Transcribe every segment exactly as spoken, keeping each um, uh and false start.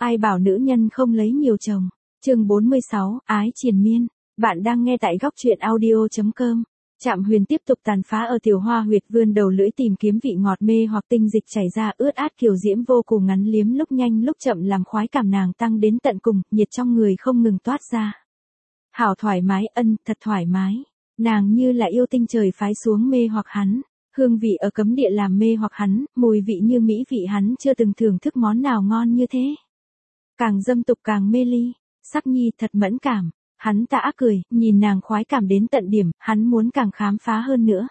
Ai bảo nữ nhân không lấy nhiều chồng. Chương bốn mươi sáu, ái triền miên. Bạn đang nghe tại góc truyện audio chấm com. Trạm Huyền tiếp tục tàn phá ở tiểu hoa huyệt, vươn đầu lưỡi tìm kiếm vị ngọt mê hoặc tinh dịch chảy ra ướt át kiều diễm vô cùng, ngắn liếm lúc nhanh lúc chậm làm khoái cảm nàng tăng đến tận cùng, nhiệt trong người không ngừng toát ra. Hảo thoải mái, ân, thật thoải mái. Nàng như là yêu tinh trời phái xuống mê hoặc hắn. Hương vị ở cấm địa làm mê hoặc hắn, mùi vị như mỹ vị hắn chưa từng thưởng thức món nào ngon như thế. Càng dâm tục càng mê ly, Sắc Nhi thật mẫn cảm. Hắn tà ác cười, nhìn nàng khoái cảm đến tận điểm, hắn muốn càng khám phá hơn nữa.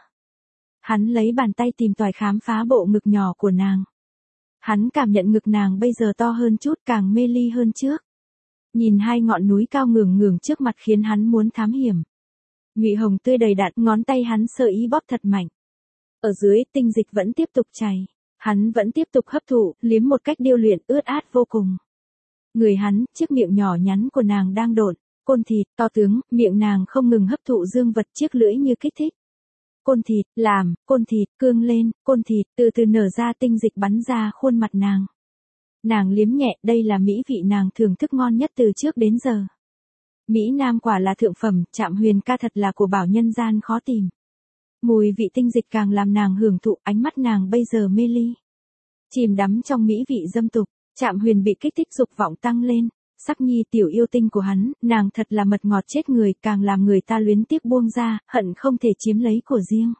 Hắn lấy bàn tay tìm tòi khám phá bộ ngực nhỏ của nàng. Hắn cảm nhận ngực nàng bây giờ to hơn chút, càng mê ly hơn trước. Nhìn hai ngọn núi cao ngường ngường trước mặt khiến hắn muốn thám hiểm. Nhụy hồng tươi đầy đặn, ngón tay hắn sơ ý bóp thật mạnh. Ở dưới, tinh dịch vẫn tiếp tục chảy. Hắn vẫn tiếp tục hấp thụ, liếm một cách điêu luyện, ướt át vô cùng. Người hắn, chiếc miệng nhỏ nhắn của nàng đang độn, côn thịt, to tướng, miệng nàng không ngừng hấp thụ dương vật, chiếc lưỡi như kích thích. Côn thịt, làm, côn thịt, cương lên, côn thịt, từ từ nở ra, tinh dịch bắn ra khuôn mặt nàng. Nàng liếm nhẹ, đây là mỹ vị nàng thưởng thức ngon nhất từ trước đến giờ. Mỹ Nam quả là thượng phẩm, Trạm Huyền ca thật là của bảo nhân gian khó tìm. Mùi vị tinh dịch càng làm nàng hưởng thụ, ánh mắt nàng bây giờ mê ly. Chìm đắm trong mỹ vị dâm tục, Trạm Huyền bị kích thích dục vọng tăng lên. Sắc Nhi tiểu yêu tinh của hắn, nàng thật là mật ngọt chết người, càng làm người ta luyến tiếc buông ra, hận không thể chiếm lấy của riêng.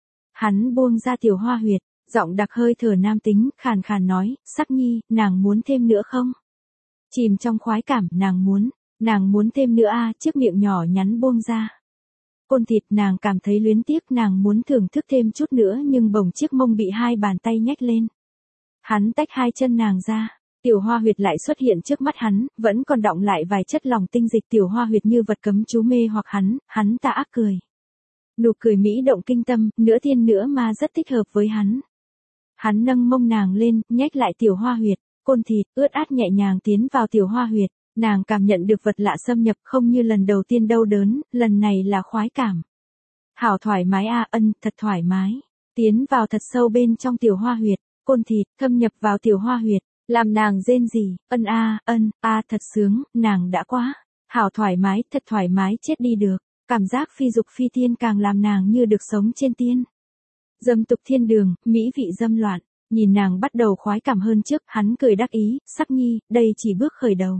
Hắn buông ra tiểu hoa huyệt, giọng đặc hơi thở nam tính, khàn khàn nói, Sắc Nhi, nàng muốn thêm nữa không? Chìm trong khoái cảm, nàng muốn, nàng muốn thêm nữa a, chiếc miệng nhỏ nhắn buông ra. Côn thịt, nàng cảm thấy luyến tiếc, nàng muốn thưởng thức thêm chút nữa, nhưng bỗng chiếc mông bị hai bàn tay nhách lên. Hắn tách hai chân nàng ra. Tiểu hoa huyệt lại xuất hiện trước mắt hắn, vẫn còn đọng lại vài chất lỏng tinh dịch, tiểu hoa huyệt như vật cấm chú mê hoặc hắn, hắn tà ác cười. Nụ cười mỹ động kinh tâm, nửa thiên nửa ma rất thích hợp với hắn. Hắn nâng mông nàng lên, nhách lại tiểu hoa huyệt, côn thịt, ướt át nhẹ nhàng tiến vào tiểu hoa huyệt, nàng cảm nhận được vật lạ xâm nhập, không như lần đầu tiên đau đớn, lần này là khoái cảm. Hảo thoải mái a, ân, thật thoải mái. Tiến vào thật sâu bên trong tiểu hoa huyệt, côn thịt, thâm nhập vào tiểu hoa huyệt. Làm nàng rên rỉ, ân a, ân, a thật sướng, nàng đã quá, hảo thoải mái, thật thoải mái chết đi được, cảm giác phi dục phi tiên càng làm nàng như được sống trên tiên. Dâm tục thiên đường, mỹ vị dâm loạn, nhìn nàng bắt đầu khoái cảm hơn trước, hắn cười đắc ý, Sắc Nhi, đây chỉ bước khởi đầu.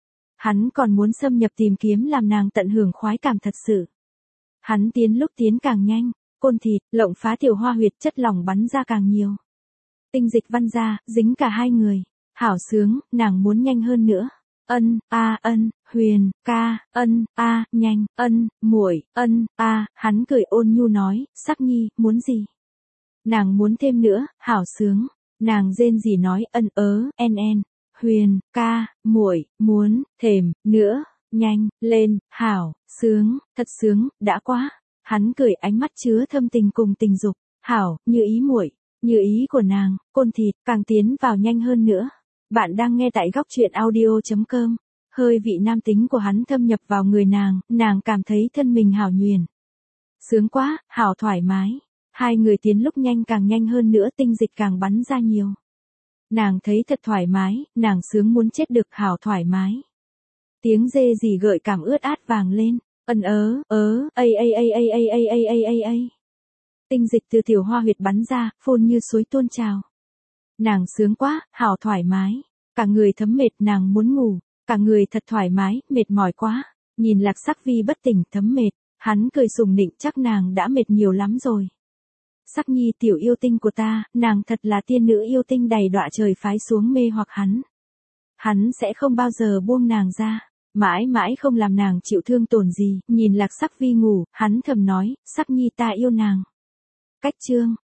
Hắn còn muốn xâm nhập tìm kiếm làm nàng tận hưởng khoái cảm thật sự. Hắn tiến lúc tiến càng nhanh, côn thịt, lộng phá tiểu hoa huyệt, chất lỏng bắn ra càng nhiều. Tinh dịch văng ra, dính cả hai người. Hảo sướng, nàng muốn nhanh hơn nữa. Ân, a, ân, Huyền, ca, ân, a, nhanh, ân, muội, ân, a, hắn cười ôn nhu nói, Sắc Nhi, muốn gì? Nàng muốn thêm nữa, hảo sướng. Nàng rên rỉ nói, ân ớ, en en, Huyền, ca, muội, muốn, thèm, nữa, nhanh, lên, hảo, sướng, thật sướng, đã quá. Hắn cười, ánh mắt chứa thâm tình cùng tình dục, hảo, như ý muội, như ý của nàng, côn thịt, càng tiến vào nhanh hơn nữa. Bạn đang nghe tại góc truyện audio chấm com. Hơi vị nam tính của hắn thâm nhập vào người nàng, nàng cảm thấy thân mình hảo nhuyễn. Sướng quá, hảo thoải mái. Hai người tiến lúc nhanh càng nhanh hơn nữa, tinh dịch càng bắn ra nhiều. Nàng thấy thật thoải mái, nàng sướng muốn chết được, hảo thoải mái. Tiếng rê rỉ gợi cảm ướt át vàng lên, ân ớ, ớ, ây ây ây ây ây ây ây ây ây ây. Tinh dịch từ tiểu hoa huyệt bắn ra, phun như suối tuôn trào. Nàng sướng quá, hảo thoải mái. Cả người thấm mệt, nàng muốn ngủ. Cả người thật thoải mái, mệt mỏi quá. Nhìn Lạc Sắc Vi bất tỉnh, thấm mệt. Hắn cười sùng nịnh, chắc nàng đã mệt nhiều lắm rồi. Sắc Nhi tiểu yêu tinh của ta, nàng thật là tiên nữ yêu tinh đầy đọa trời phái xuống mê hoặc hắn. Hắn sẽ không bao giờ buông nàng ra. Mãi mãi không làm nàng chịu thương tổn gì. Nhìn Lạc Sắc Vi ngủ, hắn thầm nói, Sắc Nhi ta yêu nàng. Cách chương